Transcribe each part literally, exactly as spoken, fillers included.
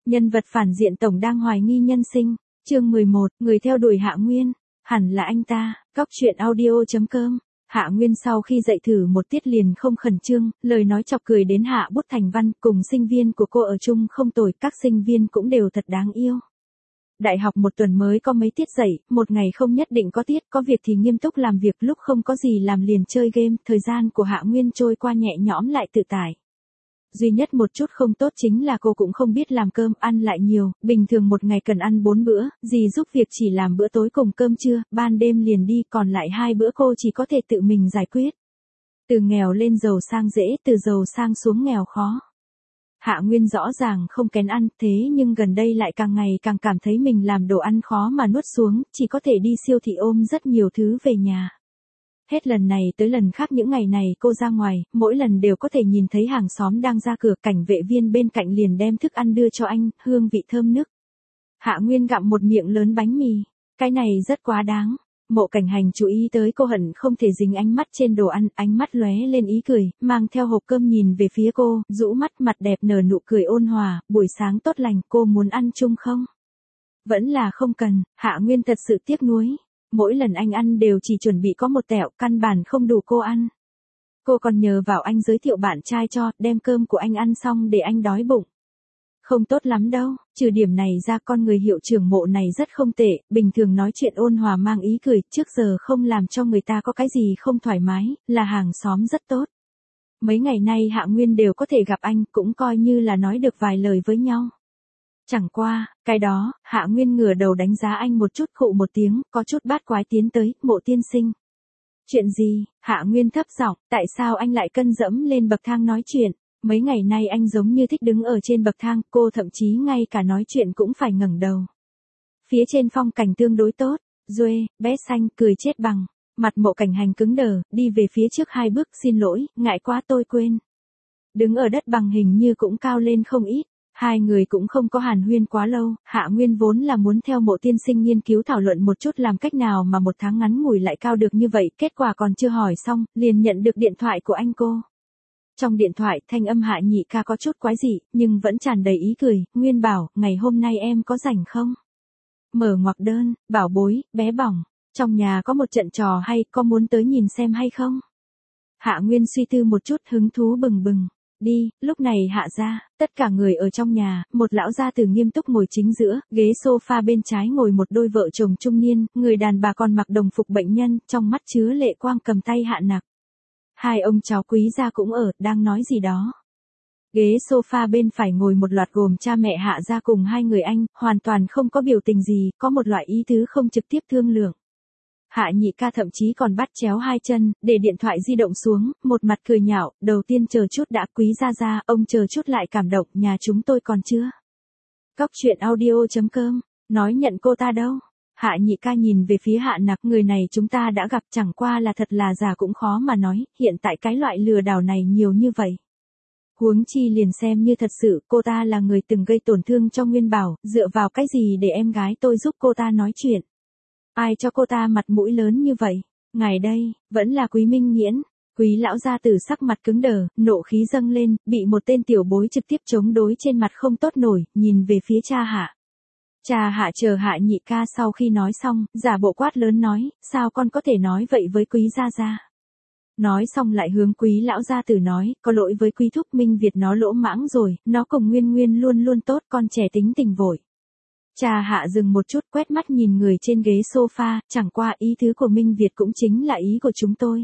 Nhân vật phản diện tổng đang hoài nghi nhân sinh. Chương mười một, người theo đuổi Hạ Nguyên. Hẳn là anh ta. Cóc truyện audio chấm com. Hạ Nguyên sau khi dạy thử một tiết liền không khẩn trương, lời nói chọc cười đến hạ bút thành văn, cùng sinh viên của cô ở chung không tồi, các sinh viên cũng đều thật đáng yêu. Đại học một tuần mới có mấy tiết dạy, một ngày không nhất định có tiết, có việc thì nghiêm túc làm việc, lúc không có gì làm liền chơi game, thời gian của Hạ Nguyên trôi qua nhẹ nhõm lại tự tại. Duy nhất một chút không tốt chính là cô cũng không biết làm cơm, ăn lại nhiều, bình thường một ngày cần ăn bốn bữa, dì giúp việc chỉ làm bữa tối cùng cơm trưa, ban đêm liền đi, còn lại hai bữa cô chỉ có thể tự mình giải quyết. Từ nghèo lên giàu sang dễ, từ giàu sang xuống nghèo khó. Hạ Nguyên rõ ràng không kén ăn, thế nhưng gần đây lại càng ngày càng cảm thấy mình làm đồ ăn khó mà nuốt xuống, chỉ có thể đi siêu thị ôm rất nhiều thứ về nhà. Hết lần này tới lần khác những ngày này cô ra ngoài, mỗi lần đều có thể nhìn thấy hàng xóm đang ra cửa, cảnh vệ viên bên cạnh liền đem thức ăn đưa cho anh, hương vị thơm nức. Hạ Nguyên gặm một miệng lớn bánh mì, cái này rất quá đáng. Mộ Cảnh Hành chú ý tới cô hận không thể dính ánh mắt trên đồ ăn, ánh mắt lóe lên ý cười, mang theo hộp cơm nhìn về phía cô, rũ mắt mặt đẹp nở nụ cười ôn hòa, buổi sáng tốt lành, cô muốn ăn chung không? Vẫn là không cần, Hạ Nguyên thật sự tiếc nuối. Mỗi lần anh ăn đều chỉ chuẩn bị có một tẹo, căn bản không đủ cô ăn. Cô còn nhờ vào anh giới thiệu bạn trai cho, đem cơm của anh ăn xong để anh đói bụng. Không tốt lắm đâu, trừ điểm này ra con người hiệu trưởng Mộ này rất không tệ, bình thường nói chuyện ôn hòa mang ý cười, trước giờ không làm cho người ta có cái gì không thoải mái, là hàng xóm rất tốt. Mấy ngày nay Hạ Nguyên đều có thể gặp anh, cũng coi như là nói được vài lời với nhau. Chẳng qua, cái đó, Hạ Nguyên ngửa đầu đánh giá anh một chút, khụ một tiếng, có chút bát quái tiến tới, Mộ tiên sinh. Chuyện gì? Hạ Nguyên thấp giọng, tại sao anh lại cân dẫm lên bậc thang nói chuyện? Mấy ngày nay anh giống như thích đứng ở trên bậc thang, cô thậm chí ngay cả nói chuyện cũng phải ngẩng đầu. Phía trên phong cảnh tương đối tốt, Duê, bé xanh, cười chết bằng. Mặt Mộ Cảnh Hành cứng đờ, đi về phía trước hai bước, xin lỗi, ngại quá tôi quên. Đứng ở đất bằng hình như cũng cao lên không ít. Hai người cũng không có hàn huyên quá lâu, Hạ Nguyên vốn là muốn theo Mộ tiên sinh nghiên cứu thảo luận một chút làm cách nào mà một tháng ngắn ngủi lại cao được như vậy, kết quả còn chưa hỏi xong, liền nhận được điện thoại của anh cô. Trong điện thoại, thanh âm Hạ Nhị ca có chút quái dị, nhưng vẫn tràn đầy ý cười, Nguyên bảo, ngày hôm nay em có rảnh không? Mở ngoặc đơn, bảo bối, bé bỏng, trong nhà có một trận trò hay, có muốn tới nhìn xem hay không? Hạ Nguyên suy tư một chút, hứng thú bừng bừng. Đi, lúc này Hạ ra, tất cả người ở trong nhà, một lão gia tử nghiêm túc ngồi chính giữa, ghế sofa bên trái ngồi một đôi vợ chồng trung niên, người đàn bà còn mặc đồng phục bệnh nhân, trong mắt chứa lệ quang cầm tay Hạ Nặc. Hai ông cháu quý gia cũng ở, đang nói gì đó. Ghế sofa bên phải ngồi một loạt gồm cha mẹ Hạ gia cùng hai người anh, hoàn toàn không có biểu tình gì, có một loại ý tứ không trực tiếp thương lượng. Hạ Nhị ca thậm chí còn bắt chéo hai chân, để điện thoại di động xuống, một mặt cười nhạo, đầu tiên chờ chút đã, quý gia gia, ông chờ chút lại cảm động, nhà chúng tôi còn chưa. Cóc truyện audio chấm com, nói nhận cô ta đâu. Hạ Nhị ca nhìn về phía Hạ Nặc, người này chúng ta đã gặp, chẳng qua là thật là giả cũng khó mà nói, hiện tại cái loại lừa đảo này nhiều như vậy. Huống chi liền xem như thật sự, cô ta là người từng gây tổn thương cho Nguyên Bảo, dựa vào cái gì để em gái tôi giúp cô ta nói chuyện. Ai cho cô ta mặt mũi lớn như vậy? Ngày đây, vẫn là Quý Minh Nghiễn. Quý lão gia tử sắc mặt cứng đờ, nộ khí dâng lên, bị một tên tiểu bối trực tiếp chống đối trên mặt không tốt nổi, nhìn về phía cha Hạ. Cha Hạ chờ Hạ Nhị ca sau khi nói xong, giả bộ quát lớn nói, sao con có thể nói vậy với Quý gia gia? Nói xong lại hướng Quý lão gia tử nói, có lỗi với Quý thúc, Minh Việt nó lỗ mãng rồi, nó cùng Nguyên Nguyên luôn luôn tốt, con trẻ tính tình vội. Cha Hạ dừng một chút, quét mắt nhìn người trên ghế sofa, chẳng qua ý tứ của Minh Việt cũng chính là ý của chúng tôi.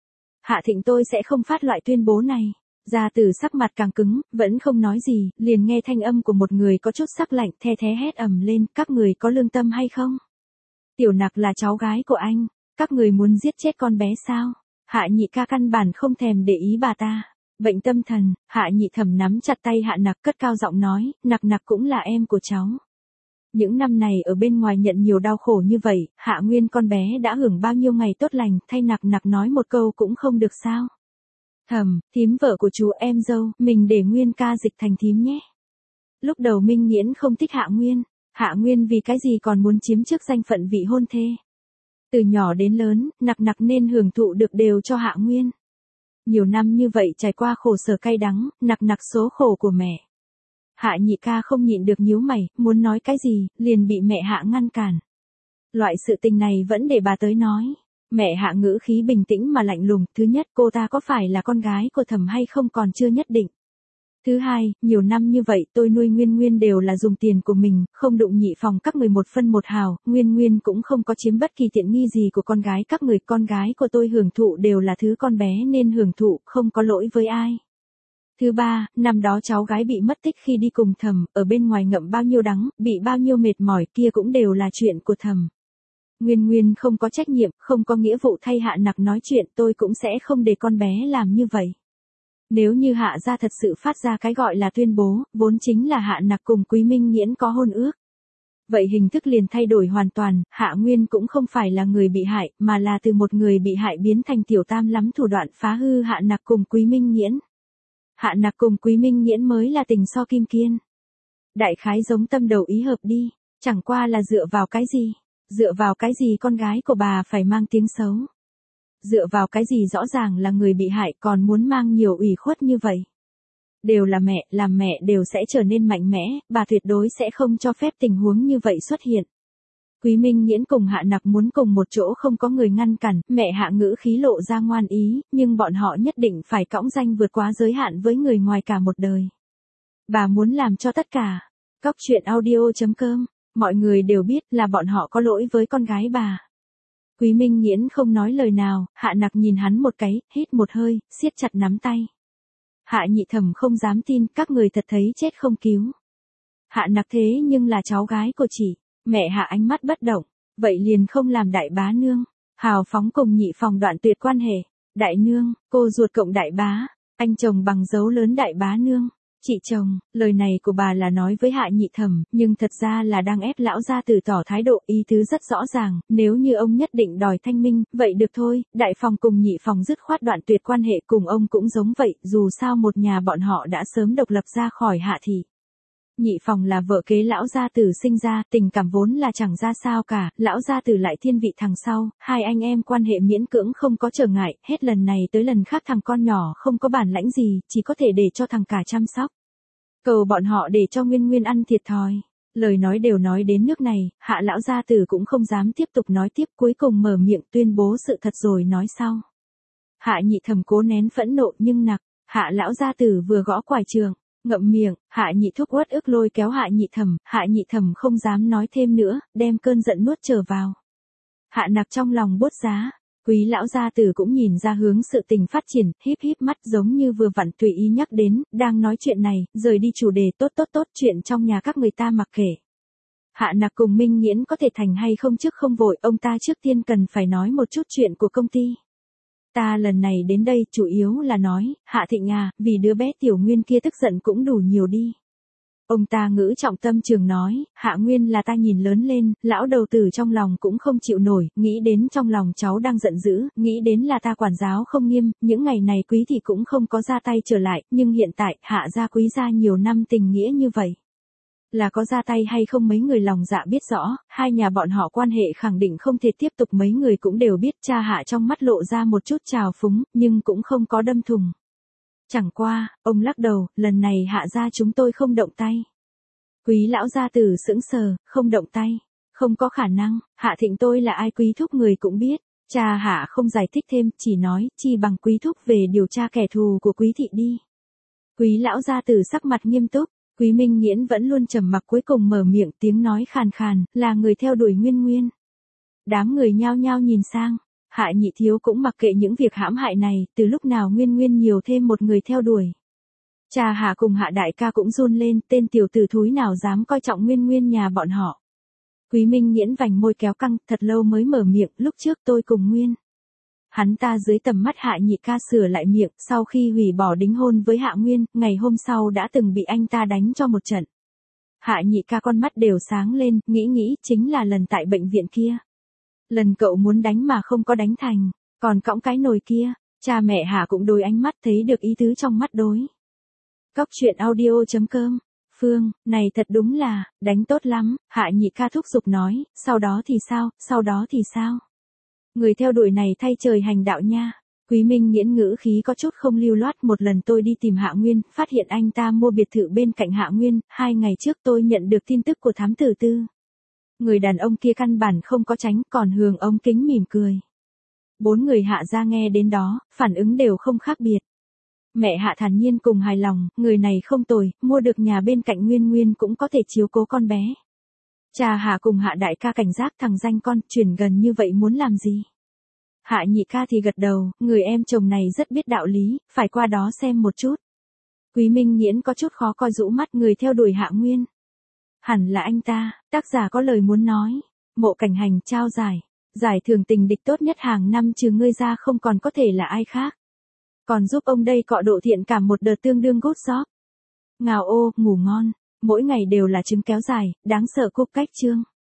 Hạ Thịnh tôi sẽ không phát loại tuyên bố này. Gia tử sắc mặt càng cứng, vẫn không nói gì, liền nghe thanh âm của một người có chút sắc lạnh, the thé hét ầm lên, các người có lương tâm hay không? Tiểu Nặc là cháu gái của anh, các người muốn giết chết con bé sao? Hạ Nhị ca căn bản không thèm để ý bà ta. Bệnh tâm thần, Hạ Nhị thẩm nắm chặt tay Hạ Nặc, cất cao giọng nói, Nặc Nặc cũng là em của cháu. Những năm này ở bên ngoài nhận nhiều đau khổ như vậy, Hạ Nguyên con bé đã hưởng bao nhiêu ngày tốt lành, thay Nặc Nặc nói một câu cũng không được sao. Thầm, thím vợ của chú em dâu, mình để Nguyên ca dịch thành thím nhé. Lúc đầu Minh Nghiễn không thích Hạ Nguyên, Hạ Nguyên vì cái gì còn muốn chiếm chức danh phận vị hôn thê. Từ nhỏ đến lớn, Nặc Nặc nên hưởng thụ được đều cho Hạ Nguyên. Nhiều năm như vậy trải qua khổ sở cay đắng, Nặc Nặc số khổ của mẹ. Hạ nhị ca không nhịn được nhíu mày, muốn nói cái gì, liền bị mẹ Hạ ngăn cản. Loại sự tình này vẫn để bà tới nói. Mẹ Hạ ngữ khí bình tĩnh mà lạnh lùng, thứ nhất cô ta có phải là con gái của Thẩm hay không còn chưa nhất định. Thứ hai, nhiều năm như vậy tôi nuôi Nguyên Nguyên đều là dùng tiền của mình, không đụng nhị phòng các người một phân một hào, Nguyên Nguyên cũng không có chiếm bất kỳ tiện nghi gì của con gái các người, con gái của tôi hưởng thụ đều là thứ con bé nên hưởng thụ, không có lỗi với ai. Thứ ba, năm đó cháu gái bị mất tích khi đi cùng Thẩm, ở bên ngoài ngậm bao nhiêu đắng, bị bao nhiêu mệt mỏi kia cũng đều là chuyện của Thẩm. Nguyên Nguyên không có trách nhiệm, không có nghĩa vụ thay Hạ Nặc nói chuyện, tôi cũng sẽ không để con bé làm như vậy. Nếu như Hạ gia thật sự phát ra cái gọi là tuyên bố, vốn chính là Hạ Nặc cùng Quý Minh Nghiễn có hôn ước. Vậy hình thức liền thay đổi hoàn toàn, Hạ Nguyên cũng không phải là người bị hại, mà là từ một người bị hại biến thành tiểu tam lắm thủ đoạn phá hư Hạ Nặc cùng Quý Minh Nghiễn. Hạ Nặc cùng Quý Minh Nghiễn mới là tình so kim kiên. Đại khái giống tâm đầu ý hợp đi, chẳng qua là dựa vào cái gì? Dựa vào cái gì con gái của bà phải mang tiếng xấu? Dựa vào cái gì rõ ràng là người bị hại còn muốn mang nhiều ủy khuất như vậy? Đều là mẹ, làm mẹ đều sẽ trở nên mạnh mẽ, bà tuyệt đối sẽ không cho phép tình huống như vậy xuất hiện. Quý Minh Nghiễn cùng Hạ Nặc muốn cùng một chỗ không có người ngăn cản, mẹ Hạ ngữ khí lộ ra ngoan ý, nhưng bọn họ nhất định phải cõng danh vượt quá giới hạn với người ngoài cả một đời. Bà muốn làm cho tất cả. Cóc truyện audio chấm com, mọi người đều biết là bọn họ có lỗi với con gái bà. Quý Minh Nghiễn không nói lời nào, Hạ Nặc nhìn hắn một cái, hít một hơi, siết chặt nắm tay. Hạ Nhị Thẩm không dám tin, các người thật thấy chết không cứu. Hạ Nặc thế nhưng là cháu gái của chị. Mẹ Hạ ánh mắt bất động, vậy liền không làm đại bá nương. Hào phóng cùng nhị phòng đoạn tuyệt quan hệ. Đại nương, cô ruột cộng đại bá, anh chồng bằng dấu lớn đại bá nương. Chị chồng, lời này của bà là nói với Hạ Nhị Thẩm, nhưng thật ra là đang ép lão gia tử tỏ thái độ, ý tứ rất rõ ràng, nếu như ông nhất định đòi thanh minh, vậy được thôi, đại phòng cùng nhị phòng dứt khoát đoạn tuyệt quan hệ cùng ông cũng giống vậy, dù sao một nhà bọn họ đã sớm độc lập ra khỏi Hạ thị. Nhị phòng là vợ kế lão gia tử sinh ra, tình cảm vốn là chẳng ra sao cả, lão gia tử lại thiên vị thằng sau, hai anh em quan hệ miễn cưỡng không có trở ngại, hết lần này tới lần khác thằng con nhỏ không có bản lãnh gì, chỉ có thể để cho thằng cả chăm sóc. Cầu bọn họ để cho Nguyên Nguyên ăn thiệt thòi. Lời nói đều nói đến nước này, Hạ lão gia tử cũng không dám tiếp tục nói tiếp, cuối cùng mở miệng tuyên bố sự thật rồi nói sau. Hạ Nhị Thẩm cố nén phẫn nộ nhưng nặc, Hạ lão gia tử vừa gõ quải trường. Ngậm miệng, Hạ Nhị Thúc uất ức lôi kéo Hạ Nhị Thẩm, Hạ Nhị Thẩm không dám nói thêm nữa, đem cơn giận nuốt trở vào. Hạ Nặc trong lòng bốt giá, Quý lão gia tử cũng nhìn ra hướng sự tình phát triển, híp híp mắt giống như vừa vặn tùy ý nhắc đến, đang nói chuyện này, rời đi chủ đề, tốt tốt tốt, chuyện trong nhà các người ta mặc kệ. Hạ Nặc cùng Minh Nghiễn có thể thành hay không trước không vội, ông ta trước tiên cần phải nói một chút chuyện của công ty. Ta lần này đến đây chủ yếu là nói, Hạ Thịnh à, vì đứa bé Tiểu Nguyên kia tức giận cũng đủ nhiều đi. Ông ta ngữ trọng tâm trường nói, Hạ Nguyên là ta nhìn lớn lên, lão đầu tử trong lòng cũng không chịu nổi, nghĩ đến trong lòng cháu đang giận dữ, nghĩ đến là ta quản giáo không nghiêm, những ngày này Quý thị cũng không có ra tay trở lại, nhưng hiện tại, Hạ gia Quý gia nhiều năm tình nghĩa như vậy. Là có ra tay hay không mấy người lòng dạ biết rõ, hai nhà bọn họ quan hệ khẳng định không thể tiếp tục, mấy người cũng đều biết. Cha Hạ trong mắt lộ ra một chút trào phúng, nhưng cũng không có đâm thùng. Chẳng qua, ông lắc đầu, lần này Hạ gia chúng tôi không động tay. Quý lão gia tử sững sờ, không động tay. Không có khả năng, Hạ Thịnh tôi là ai Quý thúc người cũng biết. Cha Hạ không giải thích thêm, chỉ nói, chi bằng Quý thúc về điều tra kẻ thù của Quý thị đi. Quý lão gia tử sắc mặt nghiêm túc. Quý Minh Nghiễn vẫn luôn trầm mặc, cuối cùng mở miệng, tiếng nói khàn khàn, là người theo đuổi Nguyên Nguyên. Đám người nhao nhao nhìn sang, Hạ Nhị Thiếu cũng mặc kệ những việc hãm hại này, từ lúc nào Nguyên Nguyên nhiều thêm một người theo đuổi. Cha Hạ cùng Hạ đại ca cũng run lên, tên tiểu tử thúi nào dám coi trọng Nguyên Nguyên nhà bọn họ. Quý Minh Nghiễn vành môi kéo căng, thật lâu mới mở miệng, lúc trước tôi cùng Nguyên. Hắn ta dưới tầm mắt Hạ Nhị ca sửa lại miệng, sau khi hủy bỏ đính hôn với Hạ Nguyên, ngày hôm sau đã từng bị anh ta đánh cho một trận. Hạ Nhị ca con mắt đều sáng lên, nghĩ nghĩ, chính là lần tại bệnh viện kia. Lần cậu muốn đánh mà không có đánh thành, còn cõng cái nồi kia, cha mẹ Hạ cũng đôi ánh mắt thấy được ý tứ trong mắt đối. Cóc truyện audio chấm com, Phương, này thật đúng là, đánh tốt lắm, Hạ Nhị ca thúc giục nói, sau đó thì sao, sau đó thì sao? Người theo đuổi này thay trời hành đạo nha. Quý Minh Nghiễn ngữ khí có chút không lưu loát, một lần tôi đi tìm Hạ Nguyên, phát hiện anh ta mua biệt thự bên cạnh Hạ Nguyên, hai ngày trước tôi nhận được tin tức của thám tử Tư. Người đàn ông kia căn bản không có tránh, còn Hường ống kính mỉm cười. Bốn người Hạ gia nghe đến đó, phản ứng đều không khác biệt. Mẹ Hạ thản nhiên cùng hài lòng, người này không tồi, mua được nhà bên cạnh Nguyên Nguyên cũng có thể chiếu cố con bé. Cha Hạ cùng Hạ đại ca cảnh giác, thằng danh con, chuyển gần như vậy muốn làm gì? Hạ nhị ca thì gật đầu, người em chồng này rất biết đạo lý, phải qua đó xem một chút. Quý Minh Nghiễn có chút khó coi, rũ mắt, người theo đuổi Hạ Nguyên. Hẳn là anh ta, tác giả có lời muốn nói. Mộ Cảnh Hành trao giải. Giải thưởng tình địch tốt nhất hàng năm trừ ngươi ra không còn có thể là ai khác. Còn giúp ông đây cọ độ thiện cảm một đợt tương đương good job. Ngào ô, ngủ ngon. Mỗi ngày đều là trứng kéo dài, đáng sợ cúp cách chương.